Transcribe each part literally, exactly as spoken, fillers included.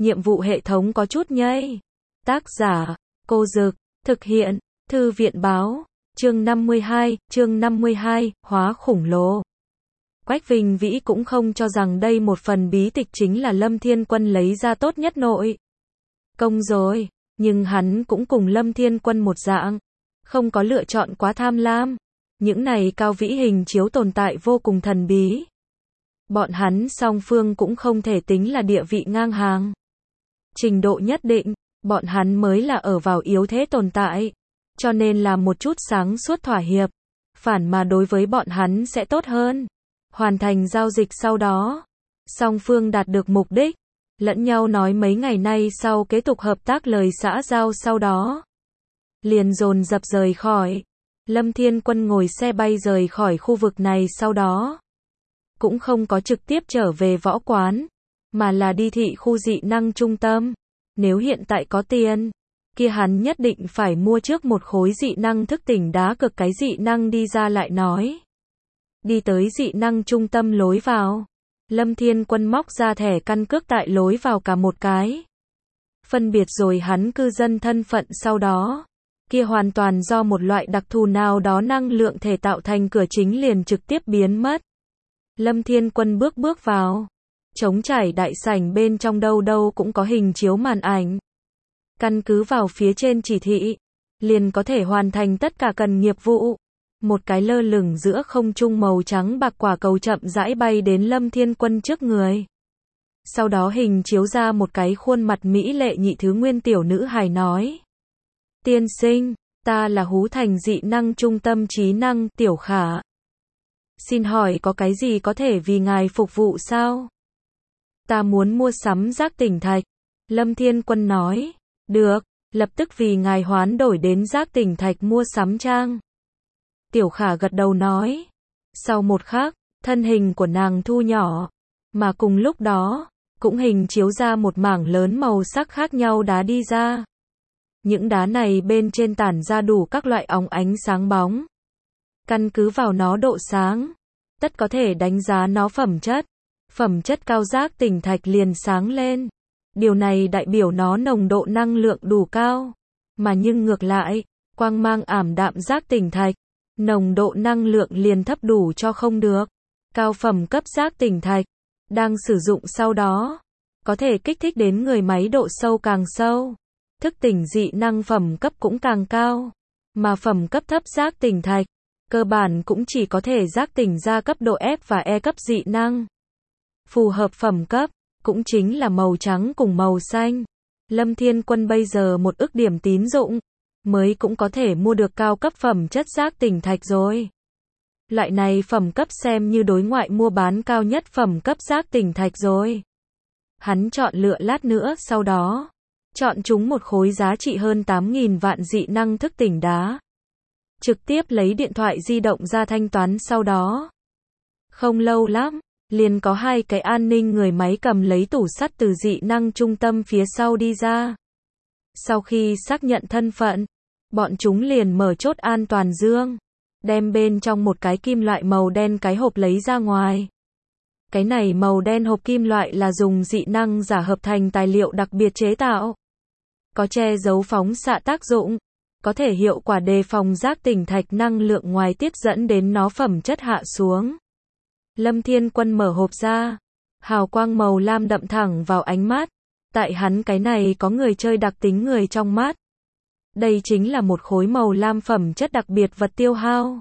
nhiệm vụ hệ thống có chút nhây. Tác giả, Cô Dực, thực hiện, Thư viện báo, chương năm mươi hai, chương năm mươi hai, hóa khủng lồ. Quách Vinh Vĩ cũng không cho rằng đây một phần bí tịch chính là Lâm Thiên Quân lấy ra tốt nhất nội công rồi, nhưng hắn cũng cùng Lâm Thiên Quân một dạng, không có lựa chọn quá tham lam. Những này cao vĩ hình chiếu tồn tại vô cùng thần bí. Bọn hắn song phương cũng không thể tính là địa vị ngang hàng. Trình độ nhất định, bọn hắn mới là ở vào yếu thế tồn tại, cho nên làm một chút sáng suốt thỏa hiệp, phản mà đối với bọn hắn sẽ tốt hơn. Hoàn thành giao dịch sau đó, song phương đạt được mục đích, lẫn nhau nói mấy ngày nay sau kế tục hợp tác lời xã giao sau đó. Liền dồn dập rời khỏi. Lâm Thiên Quân ngồi xe bay rời khỏi khu vực này sau đó. Cũng không có trực tiếp trở về võ quán, mà là đi thị khu dị năng trung tâm. Nếu hiện tại có tiền, kia hắn nhất định phải mua trước một khối dị năng thức tỉnh đá cực cái dị năng đi ra lại nói. Đi tới dị năng trung tâm lối vào. Lâm Thiên Quân móc ra thẻ căn cước tại lối vào cả một cái. Phân biệt rồi hắn cư dân thân phận sau đó. Kia hoàn toàn do một loại đặc thù nào đó năng lượng thể tạo thành cửa chính liền trực tiếp biến mất. Lâm Thiên Quân bước bước vào. Trống trải đại sảnh bên trong đâu đâu cũng có hình chiếu màn ảnh. Căn cứ vào phía trên chỉ thị, liền có thể hoàn thành tất cả cần nghiệp vụ. Một cái lơ lửng giữa không trung màu trắng bạc quả cầu chậm rãi bay đến Lâm Thiên Quân trước người. Sau đó hình chiếu ra một cái khuôn mặt mỹ lệ nhị thứ nguyên tiểu nữ hài nói. Tiên sinh, ta là Hú Thành dị năng trung tâm trí năng Tiểu Khả. Xin hỏi có cái gì có thể vì ngài phục vụ sao? Ta muốn mua sắm giác tỉnh thạch. Lâm Thiên Quân nói. Được, lập tức vì ngài hoán đổi đến giác tỉnh thạch mua sắm trang. Tiểu Khả gật đầu nói. Sau một khắc, thân hình của nàng thu nhỏ. Mà cùng lúc đó, cũng hình chiếu ra một mảng lớn màu sắc khác nhau đá đi ra. Những đá này bên trên tản ra đủ các loại óng ánh sáng bóng. Căn cứ vào nó độ sáng, tất có thể đánh giá nó phẩm chất. Phẩm chất cao giác tỉnh thạch liền sáng lên. Điều này đại biểu nó nồng độ năng lượng đủ cao. Mà nhưng ngược lại, quang mang ảm đạm giác tỉnh thạch, nồng độ năng lượng liền thấp đủ cho không được. Cao phẩm cấp giác tỉnh thạch, đang sử dụng sau đó, có thể kích thích đến người máy độ sâu càng sâu. Thức tỉnh dị năng phẩm cấp cũng càng cao. Mà phẩm cấp thấp giác tỉnh thạch, cơ bản cũng chỉ có thể giác tỉnh ra cấp độ F và E cấp dị năng. Phù hợp phẩm cấp, cũng chính là màu trắng cùng màu xanh. Lâm Thiên Quân bây giờ một ức điểm tín dụng, mới cũng có thể mua được cao cấp phẩm chất giác tỉnh thạch rồi. Loại này phẩm cấp xem như đối ngoại mua bán cao nhất phẩm cấp giác tỉnh thạch rồi. Hắn chọn lựa lát nữa sau đó. Chọn chúng một khối giá trị hơn tám nghìn vạn dị năng thức tỉnh đá. Trực tiếp lấy điện thoại di động ra thanh toán sau đó. Không lâu lắm, liền có hai cái an ninh người máy cầm lấy tủ sắt từ dị năng trung tâm phía sau đi ra. Sau khi xác nhận thân phận, bọn chúng liền mở chốt an toàn dương, đem bên trong một cái kim loại màu đen cái hộp lấy ra ngoài. Cái này màu đen hộp kim loại là dùng dị năng giả hợp thành tài liệu đặc biệt chế tạo. Có che giấu phóng xạ tác dụng, có thể hiệu quả đề phòng giác tỉnh thạch năng lượng ngoài tiết dẫn đến nó phẩm chất hạ xuống. Lâm Thiên Quân mở hộp ra, hào quang màu lam đậm thẳng vào ánh mắt, tại hắn cái này có người chơi đặc tính người trong mắt. Đây chính là một khối màu lam phẩm chất đặc biệt vật tiêu hao.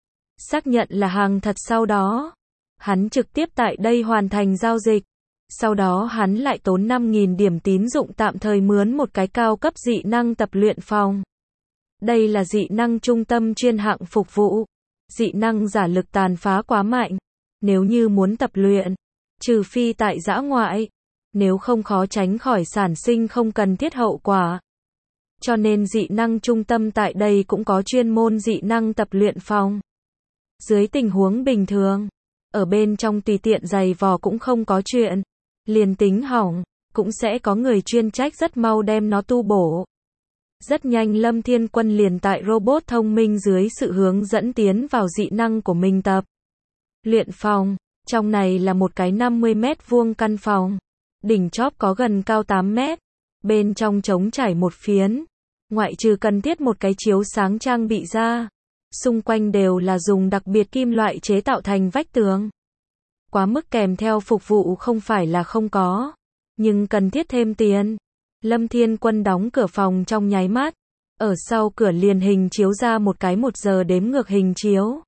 Xác nhận là hàng thật sau đó, hắn trực tiếp tại đây hoàn thành giao dịch. Sau đó hắn lại tốn năm nghìn điểm tín dụng tạm thời mướn một cái cao cấp dị năng tập luyện phòng. Đây là dị năng trung tâm chuyên hạng phục vụ. Dị năng giả lực tàn phá quá mạnh. Nếu như muốn tập luyện, trừ phi tại dã ngoại, nếu không khó tránh khỏi sản sinh không cần thiết hậu quả. Cho nên dị năng trung tâm tại đây cũng có chuyên môn dị năng tập luyện phòng. Dưới tình huống bình thường, ở bên trong tùy tiện giày vò cũng không có chuyện. Liền tính hỏng, cũng sẽ có người chuyên trách rất mau đem nó tu bổ. Rất nhanh Lâm Thiên Quân liền tại robot thông minh dưới sự hướng dẫn tiến vào dị năng của mình tập luyện phòng. Trong này là một cái năm mươi mét vuông căn phòng. Đỉnh chóp có gần cao tám mét. Bên trong trống trải một phiến. Ngoại trừ cần thiết một cái chiếu sáng trang bị ra. Xung quanh đều là dùng đặc biệt kim loại chế tạo thành vách tường. Quá mức kèm theo phục vụ không phải là không có. Nhưng cần thiết thêm tiền. Lâm Thiên Quân đóng cửa phòng trong nháy mắt. Ở sau cửa liền hình chiếu ra một cái một giờ đếm ngược hình chiếu.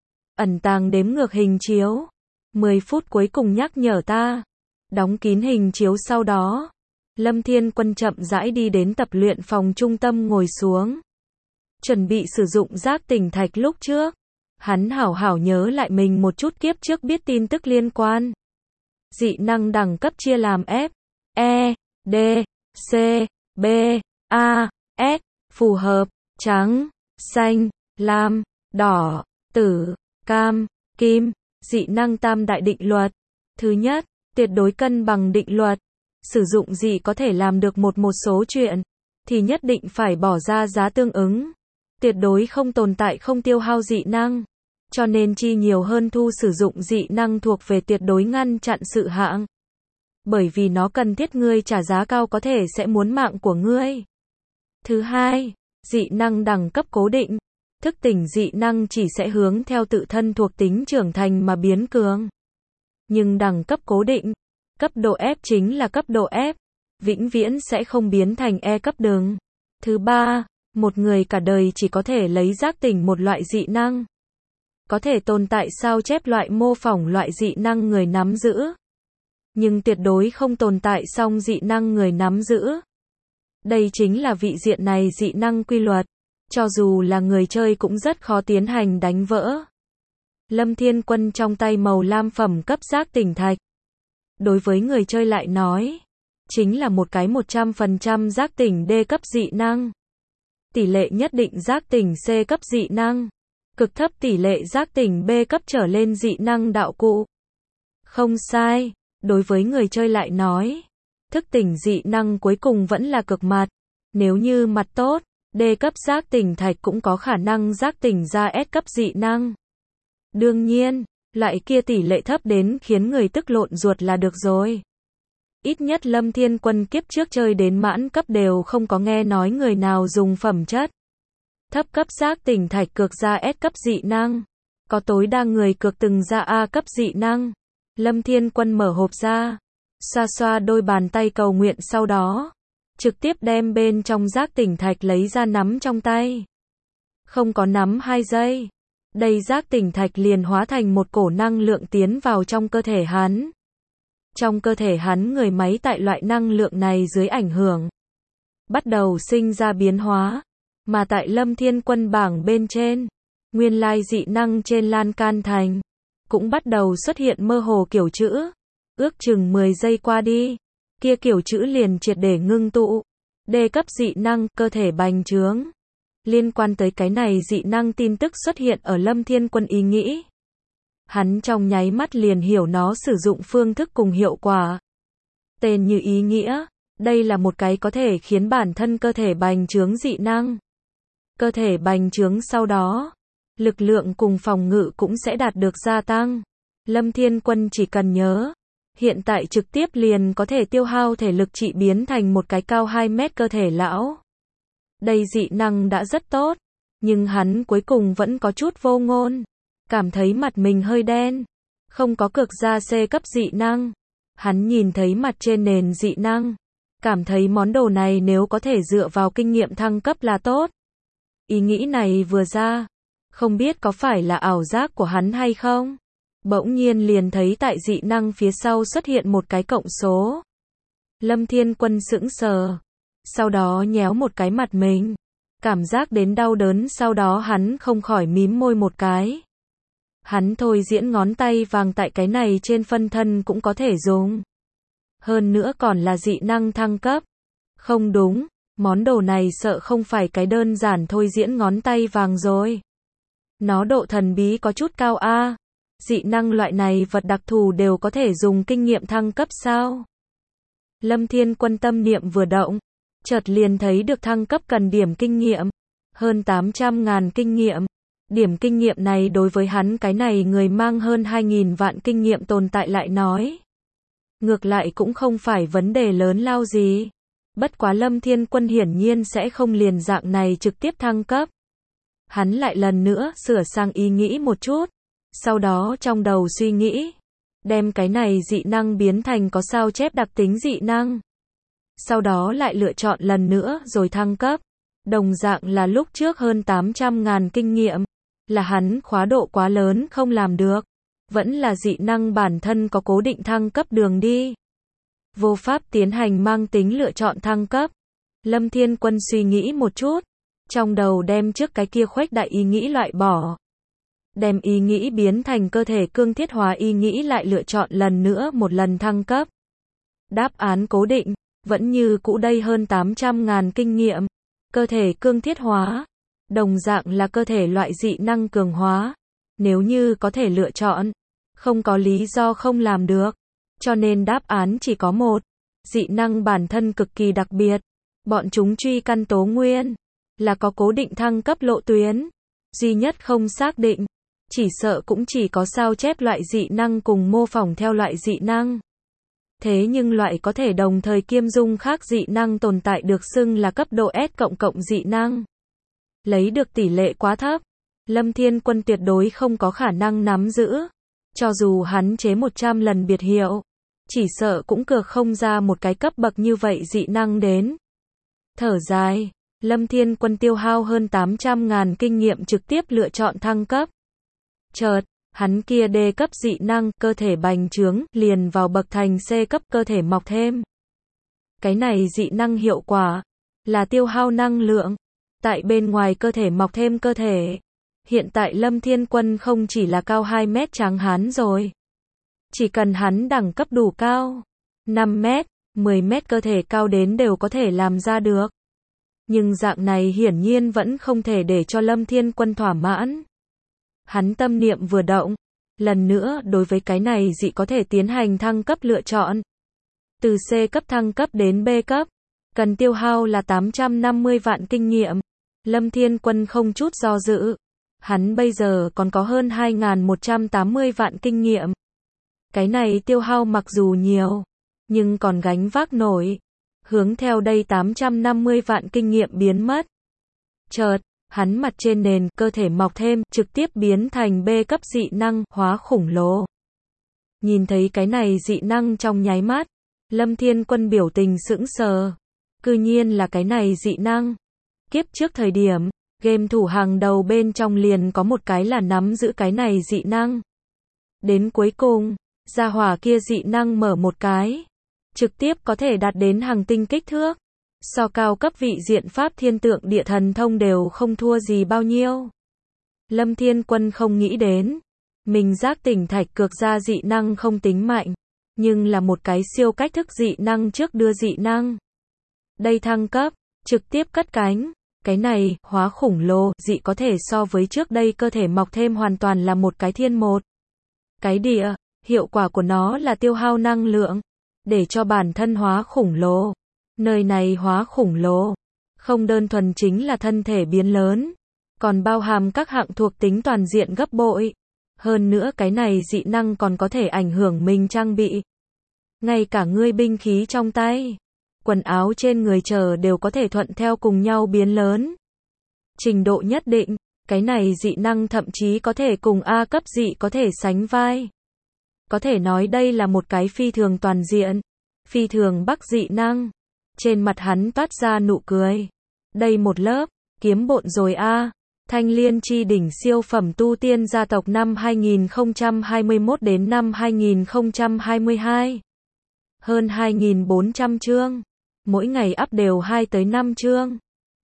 Ẩn tàng đếm ngược hình chiếu. mười phút cuối cùng nhắc nhở ta. Đóng kín hình chiếu sau đó. Lâm Thiên Quân chậm rãi đi đến tập luyện phòng trung tâm ngồi xuống. Chuẩn bị sử dụng giác tỉnh thạch lúc trước. Hắn hảo hảo nhớ lại mình một chút kiếp trước biết tin tức liên quan. Dị năng đẳng cấp chia làm F, E, D, C, B, A, S, phù hợp, trắng, xanh, lam, đỏ, tử, cam, kim, dị năng tam đại định luật. Thứ nhất, tuyệt đối cân bằng định luật. Sử dụng dị có thể làm được một một số chuyện, thì nhất định phải bỏ ra giá tương ứng. Tuyệt đối không tồn tại không tiêu hao dị năng. Cho nên chi nhiều hơn thu sử dụng dị năng thuộc về tuyệt đối ngăn chặn sự hạng. Bởi vì nó cần thiết ngươi trả giá cao có thể sẽ muốn mạng của ngươi. Thứ hai, dị năng đẳng cấp cố định. Thức tỉnh dị năng chỉ sẽ hướng theo tự thân thuộc tính trưởng thành mà biến cường. Nhưng đẳng cấp cố định, cấp độ F chính là cấp độ F, vĩnh viễn sẽ không biến thành E cấp đường. Thứ ba, một người cả đời chỉ có thể lấy giác tỉnh một loại dị năng. Có thể tồn tại sao chép loại mô phỏng loại dị năng người nắm giữ. Nhưng tuyệt đối không tồn tại song dị năng người nắm giữ. Đây chính là vị diện này dị năng quy luật. Cho dù là người chơi cũng rất khó tiến hành đánh vỡ. Lâm Thiên Quân trong tay màu lam phẩm cấp giác tỉnh thạch. Đối với người chơi lại nói, chính là một cái một trăm phần trăm giác tỉnh D cấp dị năng. Tỷ lệ nhất định giác tỉnh C cấp dị năng. Cực thấp tỷ lệ giác tỉnh B cấp trở lên dị năng đạo cụ. Không sai, đối với người chơi lại nói, thức tỉnh dị năng cuối cùng vẫn là cực mặt. Nếu như mặt tốt, D cấp giác tỉnh thạch cũng có khả năng giác tỉnh ra S cấp dị năng. Đương nhiên, loại kia tỷ lệ thấp đến khiến người tức lộn ruột là được rồi. Ít nhất Lâm Thiên Quân kiếp trước chơi đến mãn cấp đều không có nghe nói người nào dùng phẩm chất thấp cấp giác tỉnh thạch cược ra S cấp dị năng. Có tối đa người cược từng ra A cấp dị năng. Lâm Thiên Quân mở hộp ra, xoa xoa đôi bàn tay cầu nguyện sau đó, trực tiếp đem bên trong giác tỉnh thạch lấy ra nắm trong tay. Không có nắm hai giây. Đây giác tỉnh thạch liền hóa thành một cổ năng lượng tiến vào trong cơ thể hắn. Trong cơ thể hắn người máy tại loại năng lượng này dưới ảnh hưởng, bắt đầu sinh ra biến hóa. Mà tại Lâm Thiên Quân bảng bên trên, nguyên lai dị năng trên lan can thành, cũng bắt đầu xuất hiện mơ hồ kiểu chữ. Ước chừng mười giây qua đi, kia kiểu chữ liền triệt để ngưng tụ. D cấp dị năng, cơ thể bành trướng. Liên quan tới cái này dị năng tin tức xuất hiện ở Lâm Thiên Quân ý nghĩ. Hắn trong nháy mắt liền hiểu nó sử dụng phương thức cùng hiệu quả. Tên như ý nghĩa, đây là một cái có thể khiến bản thân cơ thể bành trướng dị năng. Cơ thể bành trướng sau đó, lực lượng cùng phòng ngự cũng sẽ đạt được gia tăng. Lâm Thiên Quân chỉ cần nhớ, hiện tại trực tiếp liền có thể tiêu hao thể lực trị biến thành một cái cao hai mét cơ thể lão. Đây dị năng đã rất tốt, nhưng hắn cuối cùng vẫn có chút vô ngôn. Cảm thấy mặt mình hơi đen. Không có cực ra C cấp dị năng. Hắn nhìn thấy mặt trên nền dị năng. Cảm thấy món đồ này nếu có thể dựa vào kinh nghiệm thăng cấp là tốt. Ý nghĩ này vừa ra, không biết có phải là ảo giác của hắn hay không. Bỗng nhiên liền thấy tại dị năng phía sau xuất hiện một cái cộng số. Lâm Thiên Quân sững sờ. Sau đó nhéo một cái mặt mình. Cảm giác đến đau đớn sau đó hắn không khỏi mím môi một cái. Hắn thôi diễn ngón tay vàng tại cái này trên phân thân cũng có thể dùng. Hơn nữa còn là dị năng thăng cấp. Không đúng, món đồ này sợ không phải cái đơn giản thôi diễn ngón tay vàng rồi. Nó độ thần bí có chút cao a. Dị năng loại này vật đặc thù đều có thể dùng kinh nghiệm thăng cấp sao? Lâm Thiên Quân tâm niệm vừa động, chợt liền thấy được thăng cấp cần điểm kinh nghiệm. Hơn tám trăm ngàn kinh nghiệm. Điểm kinh nghiệm này đối với hắn cái này người mang hơn hai nghìn vạn kinh nghiệm tồn tại lại nói. ngược lại cũng không phải vấn đề lớn lao gì. Bất quá Lâm Thiên Quân hiển nhiên sẽ không liền dạng này trực tiếp thăng cấp. Hắn lại lần nữa sửa sang ý nghĩ một chút, sau đó trong đầu suy nghĩ, đem cái này dị năng biến thành có sao chép đặc tính dị năng. Sau đó lại lựa chọn lần nữa rồi thăng cấp. Đồng dạng là lúc trước hơn tám trăm ngàn kinh nghiệm, là hắn khóa độ quá lớn không làm được, vẫn là dị năng bản thân có cố định thăng cấp đường đi. Vô pháp tiến hành mang tính lựa chọn thăng cấp. Lâm Thiên Quân suy nghĩ một chút, trong đầu đem trước cái kia khuếch đại ý nghĩ loại bỏ. Đem ý nghĩ biến thành cơ thể cương thiết hóa ý nghĩ lại lựa chọn lần nữa một lần thăng cấp. Đáp án cố định, vẫn như cũ đây hơn tám trăm ngàn kinh nghiệm. Cơ thể cương thiết hóa, đồng dạng là cơ thể loại dị năng cường hóa. Nếu như có thể lựa chọn, không có lý do không làm được. Cho nên đáp án chỉ có một. Dị năng bản thân cực kỳ đặc biệt. Bọn chúng truy căn tố nguyên, là có cố định thăng cấp lộ tuyến. Duy nhất không xác định, chỉ sợ cũng chỉ có sao chép loại dị năng cùng mô phỏng theo loại dị năng. Thế nhưng loại có thể đồng thời kiêm dung khác dị năng tồn tại được xưng là cấp độ S cộng cộng dị năng. Lấy được tỷ lệ quá thấp, Lâm Thiên Quân tuyệt đối không có khả năng nắm giữ. Cho dù hắn chế một trăm lần biệt hiệu, chỉ sợ cũng cược không ra một cái cấp bậc như vậy dị năng đến. Thở dài, Lâm Thiên Quân tiêu hao hơn tám trăm ngàn kinh nghiệm trực tiếp lựa chọn thăng cấp. Chợt, hắn kia D cấp dị năng, cơ thể bành trướng, liền vào bậc thành C cấp, cơ thể mọc thêm. Cái này dị năng hiệu quả, là tiêu hao năng lượng, tại bên ngoài cơ thể mọc thêm cơ thể. Hiện tại Lâm Thiên Quân không chỉ là cao hai mét tráng hán rồi. Chỉ cần hắn đẳng cấp đủ cao, năm mét, mười mét cơ thể cao đến đều có thể làm ra được. Nhưng dạng này hiển nhiên vẫn không thể để cho Lâm Thiên Quân thỏa mãn. Hắn tâm niệm vừa động, lần nữa đối với cái này dị có thể tiến hành thăng cấp lựa chọn. Từ C cấp thăng cấp đến B cấp, cần tiêu hao là tám trăm năm mươi vạn kinh nghiệm. Lâm Thiên Quân không chút do dự. Hắn bây giờ còn có hơn hai nghìn một trăm tám mươi vạn kinh nghiệm. Cái này tiêu hao mặc dù nhiều, nhưng còn gánh vác nổi. Hướng theo đây tám trăm năm mươi vạn kinh nghiệm biến mất. Chợt, hắn mặt trên nền cơ thể mọc thêm, trực tiếp biến thành B cấp dị năng, hóa khủng lồ. Nhìn thấy cái này dị năng trong nháy mắt, Lâm Thiên Quân biểu tình sững sờ. Cư nhiên là cái này dị năng. Kiếp trước thời điểm, game thủ hàng đầu bên trong liền có một cái là nắm giữ cái này dị năng. Đến cuối cùng, gia hỏa kia dị năng mở một cái, trực tiếp có thể đạt đến hàng tinh kích thước. So cao cấp vị diện pháp thiên tượng địa thần thông đều không thua gì bao nhiêu. Lâm Thiên Quân không nghĩ đến, mình giác tỉnh thạch cược ra dị năng không tính mạnh, nhưng là một cái siêu cách thức dị năng trước đưa dị năng. Đây thăng cấp, trực tiếp cất cánh, cái này, hóa khủng lồ, dị có thể so với trước đây cơ thể mọc thêm hoàn toàn là một cái thiên một. Cái địa, hiệu quả của nó là tiêu hao năng lượng, để cho bản thân hóa khủng lồ. Nơi này hóa khủng lồ, không đơn thuần chính là thân thể biến lớn, còn bao hàm các hạng thuộc tính toàn diện gấp bội. Hơn nữa cái này dị năng còn có thể ảnh hưởng mình trang bị. Ngay cả ngươi binh khí trong tay, quần áo trên người chờ đều có thể thuận theo cùng nhau biến lớn. Trình độ nhất định, cái này dị năng thậm chí có thể cùng A cấp dị có thể sánh vai. Có thể nói đây là một cái phi thường toàn diện, phi thường bắc dị năng. Trên mặt hắn toát ra nụ cười. Đây một lớp, kiếm bộn rồi a. Thanh Liên chi đỉnh siêu phẩm tu tiên gia tộc năm hai nghìn không trăm hai mươi mốt đến năm hai nghìn không trăm hai mươi hai. Hơn hai nghìn bốn trăm chương. Mỗi ngày up đều hai tới năm chương.